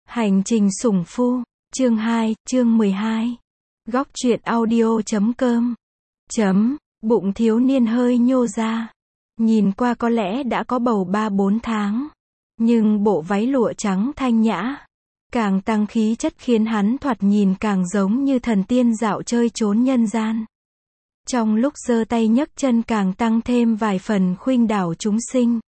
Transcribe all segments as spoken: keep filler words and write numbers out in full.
Hành trình sủng phu, chương hai, chương mười hai. Góc truyện audio chấm com. Chấm, bụng thiếu niên hơi nhô ra. Nhìn qua có lẽ đã có bầu ba bốn tháng. Nhưng bộ váy lụa trắng thanh nhã, càng tăng khí chất khiến hắn thoạt nhìn càng giống như thần tiên dạo chơi trốn nhân gian. Trong lúc giơ tay nhấc chân càng tăng thêm vài phần khuynh đảo chúng sinh.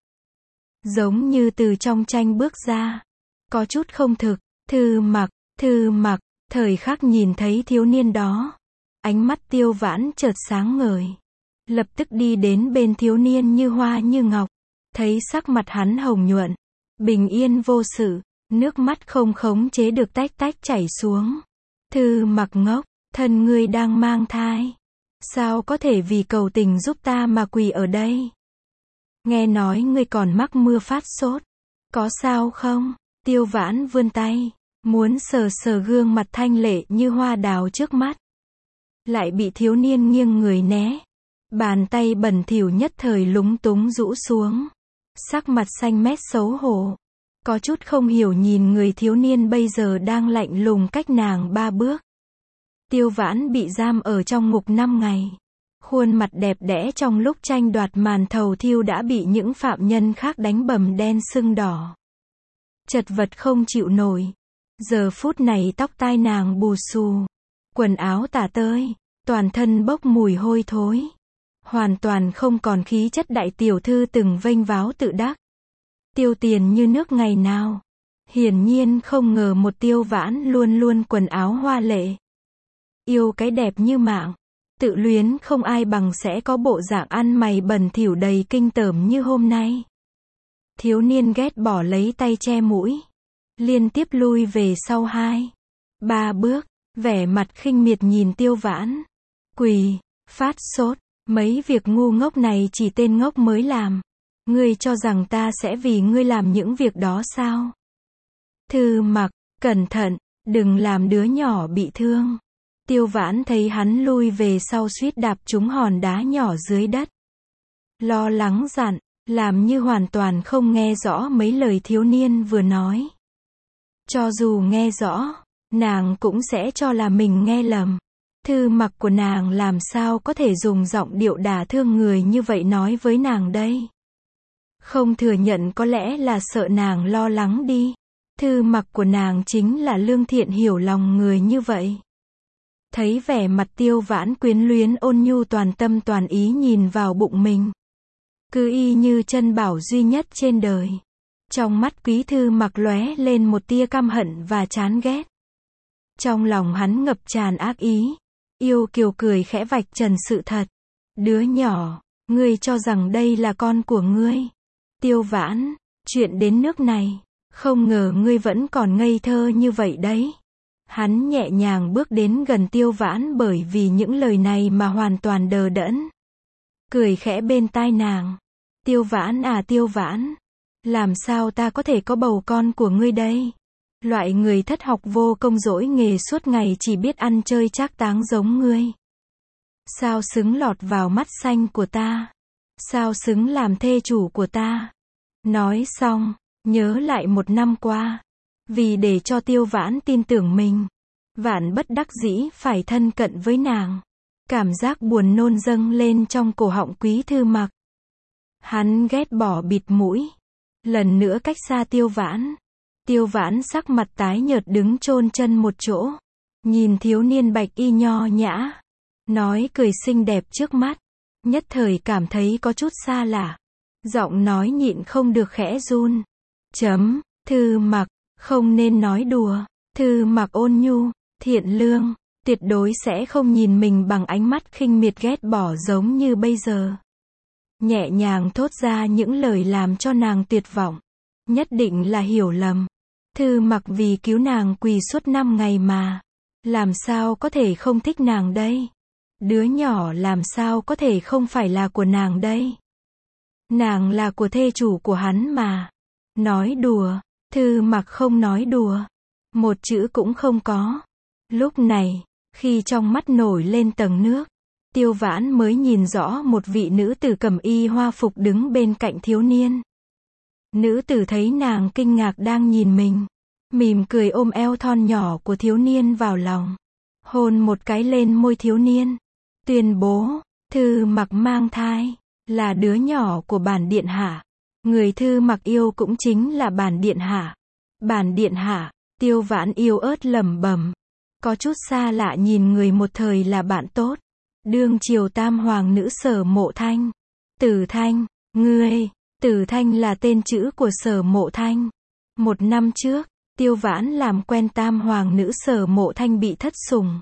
Giống như từ trong tranh bước ra. Có chút không thực, Thư Mặc, Thư Mặc, thời khắc nhìn thấy thiếu niên đó. Ánh mắt Tiêu Vãn chợt sáng ngời. Lập tức đi đến bên thiếu niên như hoa như ngọc. Thấy sắc mặt hắn hồng nhuận, bình yên vô sự, nước mắt không khống chế được tách tách chảy xuống. Thư Mặc ngốc, thân ngươi đang mang thai. Sao có thể vì cầu tình giúp ta mà quỳ ở đây? Nghe nói ngươi còn mắc mưa phát sốt. Có sao không? Tiêu Vãn vươn tay, muốn sờ sờ gương mặt thanh lệ như hoa đào trước mắt. Lại bị thiếu niên nghiêng người né. Bàn tay bẩn thỉu nhất thời lúng túng rũ xuống. Sắc mặt xanh mét xấu hổ. Có chút không hiểu nhìn người thiếu niên bây giờ đang lạnh lùng cách nàng ba bước. Tiêu Vãn bị giam ở trong ngục năm ngày. Khuôn mặt đẹp đẽ trong lúc tranh đoạt màn thầu thiêu đã bị những phạm nhân khác đánh bầm đen sưng đỏ. Chật vật không chịu nổi. Giờ phút này tóc tai nàng bù xù. Quần áo tả tơi. Toàn thân bốc mùi hôi thối. Hoàn toàn không còn khí chất đại tiểu thư từng vênh váo tự đắc. Tiêu tiền như nước ngày nào. Hiển nhiên không ngờ một Tiêu Vãn luôn luôn quần áo hoa lệ. Yêu cái đẹp như mạng. Tự luyến không ai bằng sẽ có bộ dạng ăn mày bẩn thỉu đầy kinh tởm như hôm nay. Thiếu niên ghét bỏ lấy tay che mũi. Liên tiếp lui về sau hai, ba bước, vẻ mặt khinh miệt nhìn Tiêu Vãn. Quỳ, phát sốt, mấy việc ngu ngốc này chỉ tên ngốc mới làm. Ngươi cho rằng ta sẽ vì ngươi làm những việc đó sao? Thư Mặc, cẩn thận, đừng làm đứa nhỏ bị thương. Tiêu Vãn thấy hắn lui về sau suýt đạp trúng hòn đá nhỏ dưới đất. Lo lắng dặn, làm như hoàn toàn không nghe rõ mấy lời thiếu niên vừa nói. Cho dù nghe rõ, nàng cũng sẽ cho là mình nghe lầm. Thư Mặc của nàng làm sao có thể dùng giọng điệu đả thương người như vậy nói với nàng đây? Không thừa nhận có lẽ là sợ nàng lo lắng đi. Thư Mặc của nàng chính là lương thiện hiểu lòng người như vậy. Thấy vẻ mặt Tiêu Vãn quyến luyến ôn nhu toàn tâm toàn ý nhìn vào bụng mình. Cứ y như chân bảo duy nhất trên đời. Trong mắt Quý Thư Mặc lóe lên một tia căm hận và chán ghét. Trong lòng hắn ngập tràn ác ý. Yêu kiều cười khẽ vạch trần sự thật. Đứa nhỏ, ngươi cho rằng đây là con của ngươi. Tiêu Vãn, chuyện đến nước này, không ngờ ngươi vẫn còn ngây thơ như vậy đấy. Hắn nhẹ nhàng bước đến gần Tiêu Vãn bởi vì những lời này mà hoàn toàn đờ đẫn. Cười khẽ bên tai nàng. Tiêu Vãn à Tiêu Vãn, làm sao ta có thể có bầu con của ngươi đây? Loại người thất học vô công dỗi nghề suốt ngày chỉ biết ăn chơi trác táng giống ngươi. Sao xứng lọt vào mắt xanh của ta? Sao xứng làm thê chủ của ta? Nói xong, nhớ lại một năm qua. Vì để cho Tiêu Vãn tin tưởng mình, Vãn bất đắc dĩ phải thân cận với nàng. Cảm giác buồn nôn dâng lên trong cổ họng Quý Thư Mặc. Hắn ghét bỏ bịt mũi. Lần nữa cách xa Tiêu Vãn. Tiêu Vãn sắc mặt tái nhợt đứng chôn chân một chỗ. Nhìn thiếu niên bạch y nho nhã. Nói cười xinh đẹp trước mắt. Nhất thời cảm thấy có chút xa lạ. Giọng nói nhịn không được khẽ run. Chấm, Thư Mặc, không nên nói đùa. Thư Mặc ôn nhu, thiện lương, tuyệt đối sẽ không nhìn mình bằng ánh mắt khinh miệt ghét bỏ giống như bây giờ. Nhẹ nhàng thốt ra những lời làm cho nàng tuyệt vọng. Nhất định là hiểu lầm. Thư Mặc vì cứu nàng quỳ suốt năm ngày mà. Làm sao có thể không thích nàng đây? Đứa nhỏ làm sao có thể không phải là của nàng đây? Nàng là của thê chủ của hắn mà. Nói đùa, Thư Mặc không nói đùa. Một chữ cũng không có. Lúc này, khi trong mắt nổi lên tầng nước, Tiêu Vãn mới nhìn rõ một vị nữ tử cẩm y hoa phục đứng bên cạnh thiếu niên. Nữ tử thấy nàng kinh ngạc đang nhìn mình. mỉm cười ôm eo thon nhỏ của thiếu niên vào lòng, hôn một cái lên môi thiếu niên, tuyên bố, Thư Mặc mang thai, là đứa nhỏ của bản điện hạ. Người Thư Mặc yêu cũng chính là bản điện hạ. Bản điện hạ, Tiêu Vãn yêu ớt lẩm bẩm, có chút xa lạ nhìn người một thời là bạn tốt. Đương triều tam hoàng nữ Sở Mộ Thanh. Tử Thanh, ngươi, Tử Thanh là tên chữ của Sở Mộ Thanh. Một năm trước, Tiêu Vãn làm quen tam hoàng nữ Sở Mộ Thanh bị thất sủng.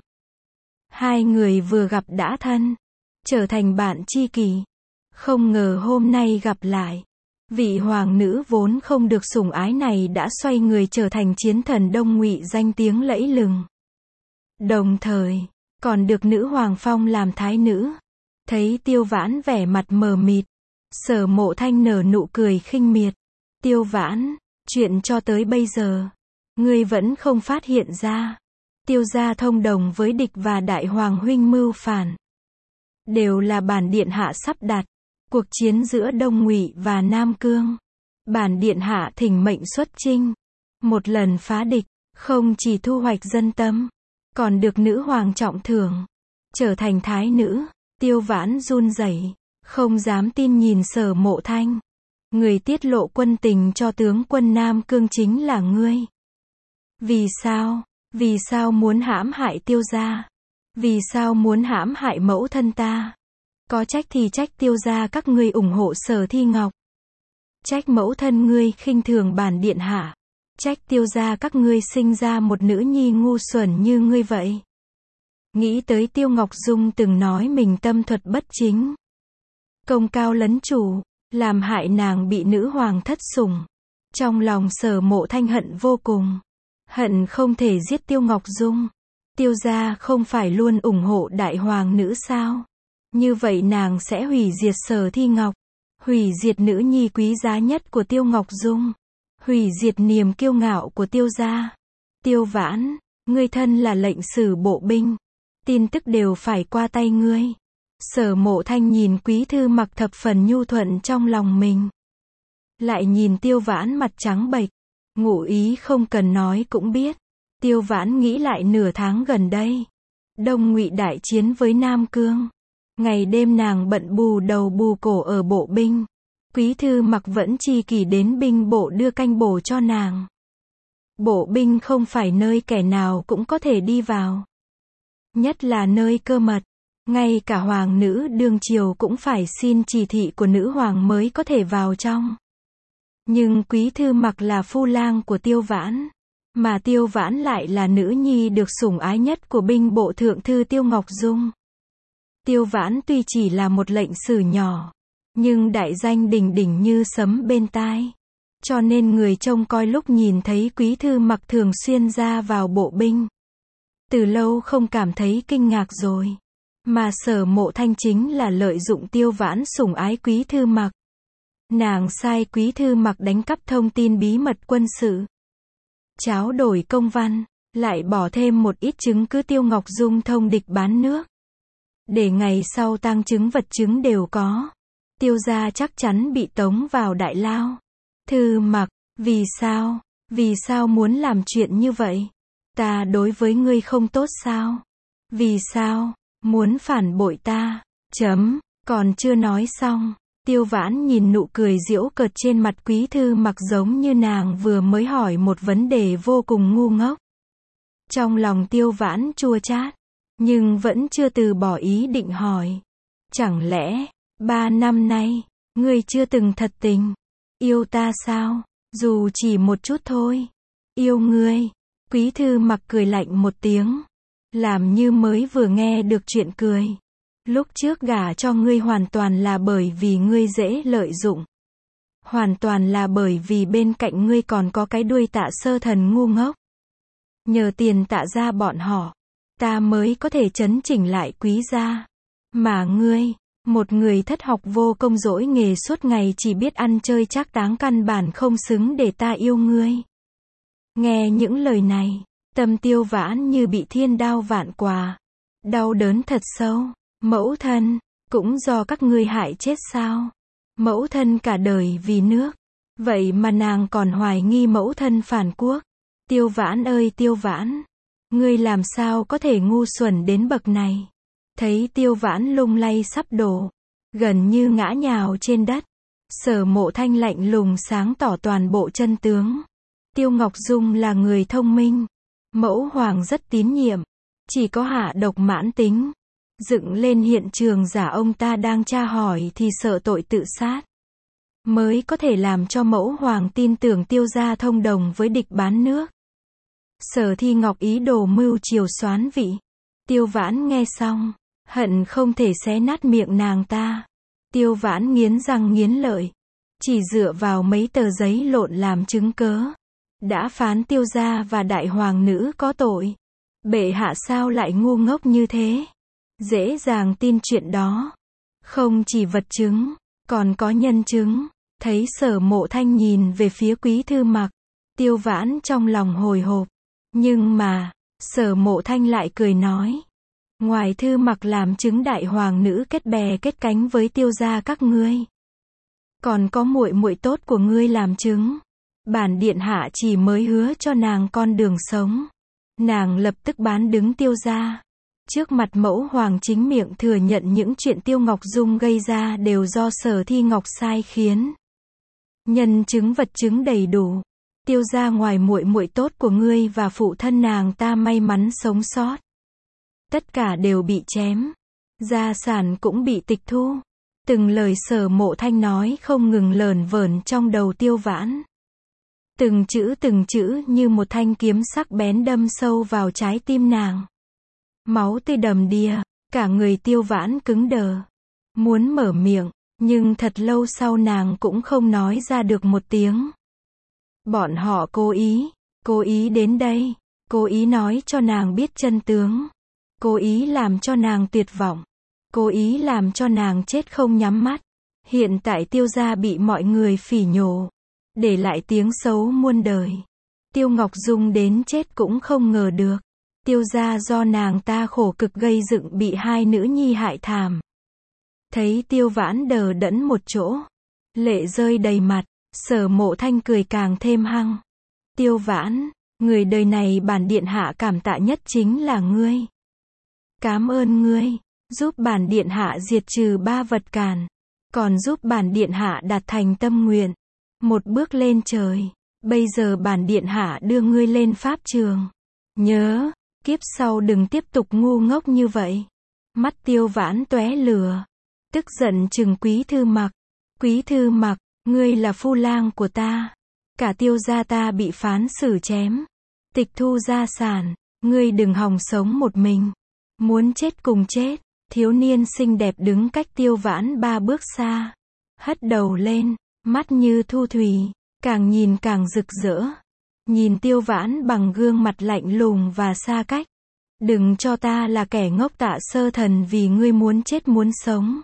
Hai người vừa gặp đã thân, trở thành bạn tri kỷ. Không ngờ hôm nay gặp lại, vị hoàng nữ vốn không được sủng ái này đã xoay người trở thành chiến thần Đông Ngụy danh tiếng lẫy lừng. Đồng thời, còn được nữ hoàng phong làm thái nữ. Thấy Tiêu Vãn vẻ mặt mờ mịt, Sở Mộ Thanh nở nụ cười khinh miệt. Tiêu Vãn, chuyện cho tới bây giờ, ngươi vẫn không phát hiện ra. Tiêu gia thông đồng với địch và đại hoàng huynh mưu phản. Đều là bản điện hạ sắp đặt. Cuộc chiến giữa Đông Ngụy và Nam Cương. Bản điện hạ thỉnh mệnh xuất chinh. Một lần phá địch, không chỉ thu hoạch dân tâm, còn được nữ hoàng trọng thưởng, trở thành thái nữ. Tiêu Vãn run rẩy, không dám tin nhìn Sở Mộ Thanh. Người tiết lộ quân tình cho tướng quân Nam Cương chính là ngươi. Vì sao? Vì sao muốn hãm hại Tiêu gia? Vì sao muốn hãm hại mẫu thân ta? Có trách thì trách Tiêu gia các ngươi ủng hộ Sở Thi Ngọc. Trách mẫu thân ngươi khinh thường bản điện hạ. Trách Tiêu gia các ngươi sinh ra một nữ nhi ngu xuẩn như ngươi vậy. Nghĩ tới Tiêu Ngọc Dung từng nói mình tâm thuật bất chính, công cao lấn chủ, làm hại nàng bị nữ hoàng thất sủng. Trong lòng Sở Mộ Thanh hận vô cùng. Hận không thể giết Tiêu Ngọc Dung. Tiêu gia không phải luôn ủng hộ đại hoàng nữ sao? Như vậy nàng sẽ hủy diệt Sở Thi Ngọc, hủy diệt nữ nhi quý giá nhất của Tiêu Ngọc Dung, hủy diệt niềm kiêu ngạo của Tiêu gia. Tiêu Vãn, ngươi thân là lệnh sử bộ binh, tin tức đều phải qua tay ngươi. Sở Mộ Thanh nhìn Quý Thư Mặc thập phần nhu thuận trong lòng mình, lại nhìn Tiêu Vãn mặt trắng bệch, ngụ ý không cần nói cũng biết. Tiêu Vãn nghĩ lại nửa tháng gần đây, Đông Ngụy đại chiến với Nam Cương, ngày đêm nàng bận bù đầu bù cổ ở bộ binh. Quý Thư Mặc vẫn chi kỷ đến binh bộ đưa canh bổ cho nàng. Bộ binh không phải nơi kẻ nào cũng có thể đi vào, nhất là nơi cơ mật, ngay cả hoàng nữ đương triều cũng phải xin chỉ thị của nữ hoàng mới có thể vào trong. Nhưng Quý Thư Mặc là phu lang của Tiêu Vãn, mà Tiêu Vãn lại là nữ nhi được sủng ái nhất của binh bộ thượng thư Tiêu Ngọc Dung. Tiêu Vãn tuy chỉ là một lệnh sử nhỏ, nhưng đại danh đỉnh đỉnh như sấm bên tai. Cho nên người trông coi lúc nhìn thấy Quý Thư Mặc thường xuyên ra vào bộ binh, từ lâu không cảm thấy kinh ngạc rồi. Mà Sở Mộ Thanh chính là lợi dụng Tiêu Vãn sủng ái Quý Thư Mặc. Nàng sai Quý Thư Mặc đánh cắp thông tin bí mật quân sự, tráo đổi công văn, lại bỏ thêm một ít chứng cứ Tiêu Ngọc Dung thông địch bán nước. Để ngày sau tang chứng vật chứng đều có. Tiêu gia chắc chắn bị tống vào đại lao. Thư Mặc, vì sao? Vì sao muốn làm chuyện như vậy? Ta đối với ngươi không tốt sao? Vì sao? Muốn phản bội ta? Chấm, còn chưa nói xong. Tiêu Vãn nhìn nụ cười giễu cợt trên mặt Quý Thư Mặc giống như nàng vừa mới hỏi một vấn đề vô cùng ngu ngốc. Trong lòng Tiêu Vãn chua chát, nhưng vẫn chưa từ bỏ ý định hỏi. Chẳng lẽ, ba năm nay, ngươi chưa từng thật tình yêu ta sao? Dù chỉ một chút thôi. Yêu ngươi. Quý Thư Mặc cười lạnh một tiếng, làm như mới vừa nghe được chuyện cười. Lúc trước gả cho ngươi hoàn toàn là bởi vì ngươi dễ lợi dụng. Hoàn toàn là bởi vì bên cạnh ngươi còn có cái đuôi Tạ Sơ Thần ngu ngốc. Nhờ tiền Tạ gia bọn họ, ta mới có thể chấn chỉnh lại Quý gia. Mà ngươi, một người thất học vô công dỗi nghề suốt ngày chỉ biết ăn chơi trác táng căn bản không xứng để ta yêu ngươi. Nghe những lời này, tâm Tiêu Vãn như bị thiên đao vạn quả, đau đớn thật sâu. Mẫu thân, cũng do các ngươi hại chết sao? Mẫu thân cả đời vì nước, vậy mà nàng còn hoài nghi mẫu thân phản quốc. Tiêu Vãn ơi Tiêu Vãn, ngươi làm sao có thể ngu xuẩn đến bậc này. Thấy Tiêu Vãn lung lay sắp đổ, gần như ngã nhào trên đất. Sở Mộ Thanh lạnh lùng sáng tỏ toàn bộ chân tướng. Tiêu Ngọc Dung là người thông minh, mẫu hoàng rất tín nhiệm, chỉ có hạ độc mãn tính. Dựng lên hiện trường giả ông ta đang tra hỏi thì sợ tội tự sát, mới có thể làm cho mẫu hoàng tin tưởng Tiêu gia thông đồng với địch bán nước. Sở Thi Ngọc ý đồ mưu chiều xoán vị. Tiêu Vãn nghe xong, hận không thể xé nát miệng nàng ta. Tiêu Vãn nghiến răng nghiến lợi, chỉ dựa vào mấy tờ giấy lộn làm chứng cớ, đã phán Tiêu gia và đại hoàng nữ có tội. Bệ hạ sao lại ngu ngốc như thế? Dễ dàng tin chuyện đó. Không chỉ vật chứng, còn có nhân chứng. Thấy Sở Mộ Thanh nhìn về phía Quý Thư Mặc, Tiêu Vãn trong lòng hồi hộp. Nhưng mà, Sở Mộ Thanh lại cười nói, ngoài Thư Mặc làm chứng đại hoàng nữ kết bè kết cánh với Tiêu gia các ngươi, còn có muội muội tốt của ngươi làm chứng. Bản điện hạ chỉ mới hứa cho nàng con đường sống, nàng lập tức bán đứng Tiêu gia. Trước mặt mẫu hoàng chính miệng thừa nhận những chuyện Tiêu Ngọc Dung gây ra đều do Sở Thi Ngọc sai khiến. Nhân chứng vật chứng đầy đủ. Tiêu gia ngoài muội muội tốt của ngươi và phụ thân nàng ta may mắn sống sót, tất cả đều bị chém, gia sản cũng bị tịch thu. Từng lời Sở Mộ Thanh nói không ngừng lởn vởn trong đầu Tiêu Vãn. Từng chữ từng chữ như một thanh kiếm sắc bén đâm sâu vào trái tim nàng. Máu tươi đầm đìa, cả người Tiêu Vãn cứng đờ. Muốn mở miệng, nhưng thật lâu sau nàng cũng không nói ra được một tiếng. Bọn họ cố ý, cố ý đến đây, cố ý nói cho nàng biết chân tướng, cố ý làm cho nàng tuyệt vọng, cố ý làm cho nàng chết không nhắm mắt. Hiện tại Tiêu gia bị mọi người phỉ nhổ, để lại tiếng xấu muôn đời. Tiêu Ngọc Dung đến chết cũng không ngờ được, Tiêu gia do nàng ta khổ cực gây dựng bị hai nữ nhi hại thảm. Thấy Tiêu Vãn đờ đẫn một chỗ, lệ rơi đầy mặt, Sở Mộ Thanh cười càng thêm hăng. Tiêu Vãn, người đời này bản điện hạ cảm tạ nhất chính là ngươi. Cám ơn ngươi, giúp bản điện hạ diệt trừ ba vật cản, còn giúp bản điện hạ đạt thành tâm nguyện, một bước lên trời. Bây giờ bản điện hạ đưa ngươi lên pháp trường. Nhớ, kiếp sau đừng tiếp tục ngu ngốc như vậy. Mắt Tiêu Vãn tóe lửa, tức giận trừng Quý Thư Mặc. Quý Thư Mặc, ngươi là phu lang của ta, cả Tiêu gia ta bị phán xử chém, tịch thu gia sản, ngươi đừng hòng sống một mình, muốn chết cùng chết. Thiếu niên xinh đẹp đứng cách Tiêu Vãn ba bước xa, hất đầu lên, mắt như thu thủy, càng nhìn càng rực rỡ. Nhìn Tiêu Vãn bằng gương mặt lạnh lùng và xa cách. Đừng cho ta là kẻ ngốc Tạ Sơ Thần vì ngươi muốn chết muốn sống,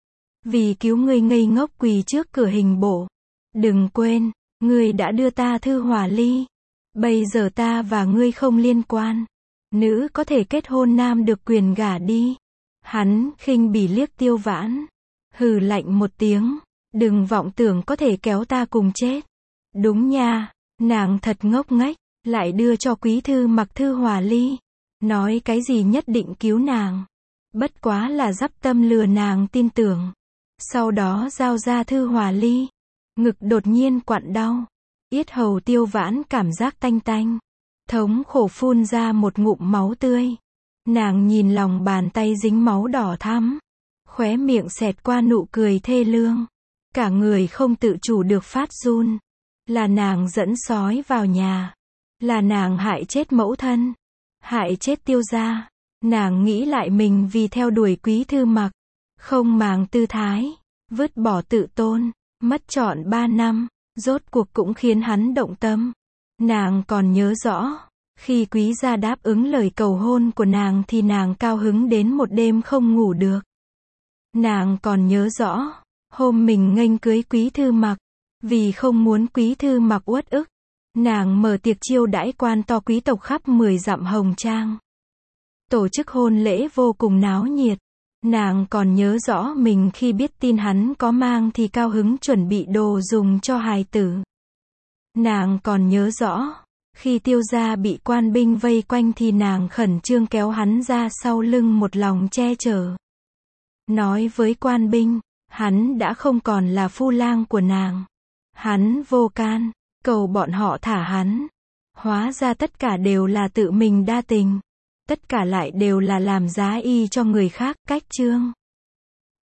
vì cứu ngươi ngây ngốc quỳ trước cửa hình bộ. Đừng quên, ngươi đã đưa ta thư hỏa ly, bây giờ ta và ngươi không liên quan. Nữ có thể kết hôn, nam được quyền gả đi. Hắn khinh bỉ liếc Tiêu Vãn, hừ lạnh một tiếng, đừng vọng tưởng có thể kéo ta cùng chết. Đúng nha, nàng thật ngốc nghếch, lại đưa cho Quý Thư Mặc thư hỏa ly, nói cái gì nhất định cứu nàng, bất quá là dắp tâm lừa nàng tin tưởng. Sau đó giao ra thư hỏa ly, ngực đột nhiên quặn đau, yết hầu Tiêu Vãn cảm giác tanh tanh, thống khổ phun ra một ngụm máu tươi. Nàng nhìn lòng bàn tay dính máu đỏ thắm, khóe miệng xẹt qua nụ cười thê lương, cả người không tự chủ được phát run. Là nàng dẫn sói vào nhà, là nàng hại chết mẫu thân, hại chết Tiêu gia. Nàng nghĩ lại mình vì theo đuổi Quý Thư Mặc, không màng tư thái, vứt bỏ tự tôn, mất trọn ba năm, rốt cuộc cũng khiến hắn động tâm. Nàng còn nhớ rõ, khi Quý gia đáp ứng lời cầu hôn của nàng thì nàng cao hứng đến một đêm không ngủ được. Nàng còn nhớ rõ, hôm mình nghênh cưới Quý Thư Mặc, vì không muốn Quý Thư Mặc uất ức, nàng mở tiệc chiêu đãi quan to quý tộc khắp mười dặm Hồng Trang. Tổ chức hôn lễ vô cùng náo nhiệt. Nàng còn nhớ rõ mình khi biết tin hắn có mang thì cao hứng chuẩn bị đồ dùng cho hài tử. Nàng còn nhớ rõ, Khi Tiêu gia bị quan binh vây quanh thì nàng khẩn trương kéo hắn ra sau lưng một lòng che chở. Nói với quan binh, hắn đã không còn là phu lang của nàng. Hắn vô can, cầu bọn họ thả hắn. Hóa ra tất cả đều là tự mình đa tình. Tất cả lại đều là làm giá y cho người khác, cách chương.